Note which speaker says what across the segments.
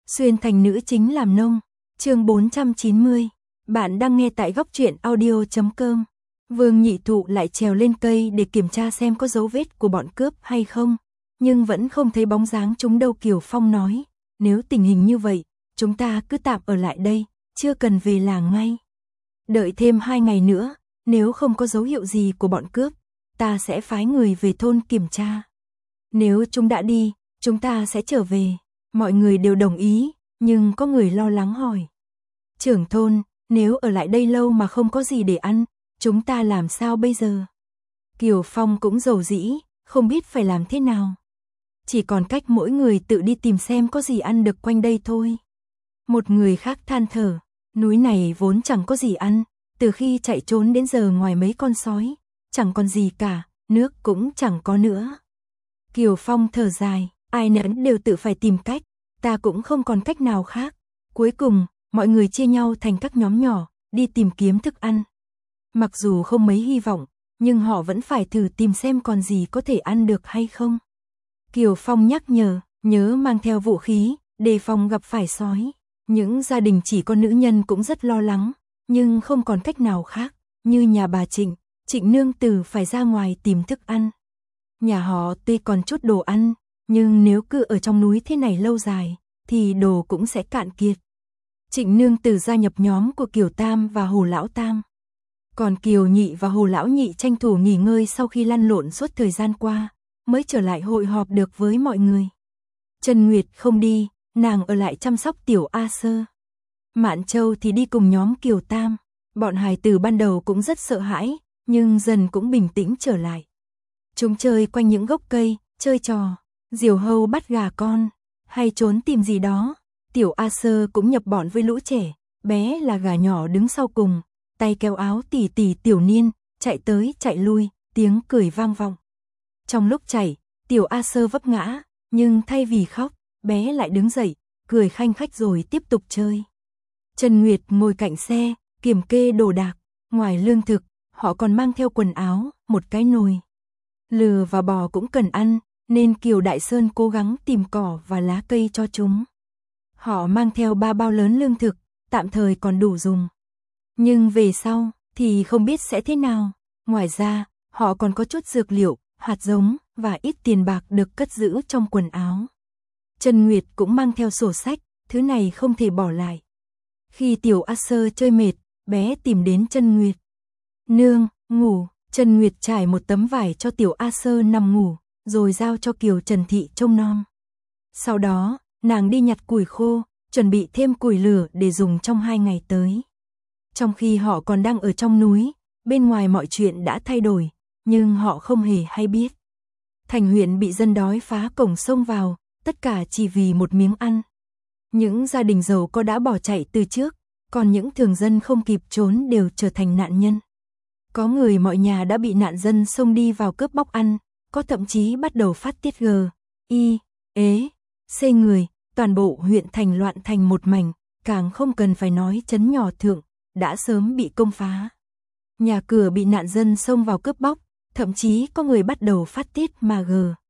Speaker 1: Xuyên thành nữ chính làm nông. Chương 490. Bạn đang nghe tại góc truyện audio.com. Vương Nhị Thụ lại trèo lên cây để kiểm tra xem có dấu vết của bọn cướp hay không, nhưng vẫn không thấy bóng dáng chúng đâu. Kiều Phong nói, nếu tình hình như vậy, chúng ta cứ tạm ở lại đây, chưa cần về làng ngay. Đợi thêm 2 ngày nữa, nếu không có dấu hiệu gì của bọn cướp, ta sẽ phái người về thôn kiểm tra. Nếu chúng đã đi, chúng ta sẽ trở về. Mọi người đều đồng ý, nhưng có người lo lắng hỏi. Trưởng thôn, nếu ở lại đây lâu mà không có gì để ăn, chúng ta làm sao bây giờ? Kiều Phong cũng rầu rĩ, không biết phải làm thế nào. Chỉ còn cách mỗi người tự đi tìm xem có gì ăn được quanh đây thôi. Một người khác than thở, núi này vốn chẳng có gì ăn, từ khi chạy trốn đến giờ ngoài mấy con sói, chẳng còn gì cả, nước cũng chẳng có nữa. Kiều Phong thở dài, ai nấy đều tự phải tìm cách, ta cũng không còn cách nào khác. Cuối cùng, mọi người chia nhau thành các nhóm nhỏ, đi tìm kiếm thức ăn. Mặc dù không mấy hy vọng, nhưng họ vẫn phải thử tìm xem còn gì có thể ăn được hay không. Kiều Phong nhắc nhớ mang theo vũ khí, đề phòng gặp phải sói. Những gia đình chỉ có nữ nhân cũng rất lo lắng, nhưng không còn cách nào khác, như nhà bà Trịnh nương tử phải ra ngoài tìm thức ăn. Nhà họ tuy còn chút đồ ăn, nhưng nếu cứ ở trong núi thế này lâu dài, thì đồ cũng sẽ cạn kiệt. Trịnh nương tử gia nhập nhóm của Kiều Tam và Hồ Lão Tam. Còn Kiều Nhị và Hồ Lão Nhị tranh thủ nghỉ ngơi sau khi lăn lộn suốt thời gian qua, mới trở lại hội họp được với mọi người. Trần Nguyệt không đi, nàng ở lại chăm sóc Tiểu A Sơ. Mạn Châu thì đi cùng nhóm Kiều Tam. Bọn hài tử ban đầu cũng rất sợ hãi, nhưng dần cũng bình tĩnh trở lại. Chúng chơi quanh những gốc cây, chơi trò, diều hâu bắt gà con, hay trốn tìm gì đó. Tiểu A Sơ cũng nhập bọn với lũ trẻ, bé là gà nhỏ đứng sau cùng, tay kéo áo tỉ tỉ Tiểu Niên, chạy tới chạy lui, tiếng cười vang vọng. Trong lúc chạy, Tiểu A Sơ vấp ngã, nhưng thay vì khóc, bé lại đứng dậy, cười khanh khách rồi tiếp tục chơi. Trần Nguyệt ngồi cạnh xe, kiểm kê đồ đạc, ngoài lương thực, họ còn mang theo quần áo, một cái nồi. Lừa và bò cũng cần ăn, nên Kiều Đại Sơn cố gắng tìm cỏ và lá cây cho chúng. Họ mang theo 3 bao lớn lương thực, tạm thời còn đủ dùng. Nhưng về sau, thì không biết sẽ thế nào. Ngoài ra, họ còn có chút dược liệu, hạt giống, và ít tiền bạc được cất giữ trong quần áo. Trần Nguyệt cũng mang theo sổ sách, thứ này không thể bỏ lại. Khi Tiểu A Sơ chơi mệt, bé tìm đến Trần Nguyệt. Nương, ngủ. Trần Nguyệt trải một tấm vải cho Tiểu A Sơ nằm ngủ, rồi giao cho Kiều Trần Thị trông nom. Sau đó, nàng đi nhặt củi khô, chuẩn bị thêm củi lửa để dùng trong 2 ngày tới. Trong khi họ còn đang ở trong núi, bên ngoài mọi chuyện đã thay đổi, nhưng họ không hề hay biết. Thành huyện bị dân đói phá cổng xông vào, tất cả chỉ vì một miếng ăn. Những gia đình giàu có đã bỏ chạy từ trước, còn những thường dân không kịp trốn đều trở thành nạn nhân. Có người mọi nhà đã bị nạn dân xông đi vào cướp bóc ăn, có thậm chí bắt đầu phát tiết C người, toàn bộ huyện thành loạn thành một mảnh, càng không cần phải nói trấn nhỏ thượng, đã sớm bị công phá. Nhà cửa bị nạn dân xông vào cướp bóc, thậm chí có người bắt đầu phát tiết mà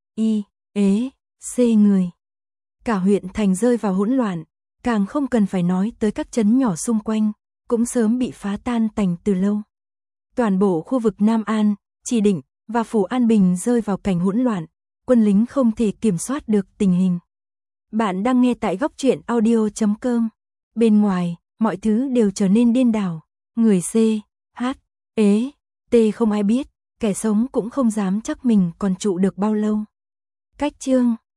Speaker 1: C người. Cả huyện thành rơi vào hỗn loạn, càng không cần phải nói tới các trấn nhỏ xung quanh, cũng sớm bị phá tan tành từ lâu. Toàn bộ khu vực Nam An, Trì Định và Phủ An Bình rơi vào cảnh hỗn loạn, quân lính không thể kiểm soát được tình hình. Bạn đang nghe tại góc truyện audio.com. Bên ngoài, mọi thứ đều trở nên điên đảo, người T không ai biết, kẻ sống cũng không dám chắc mình còn trụ được bao lâu. Cách chương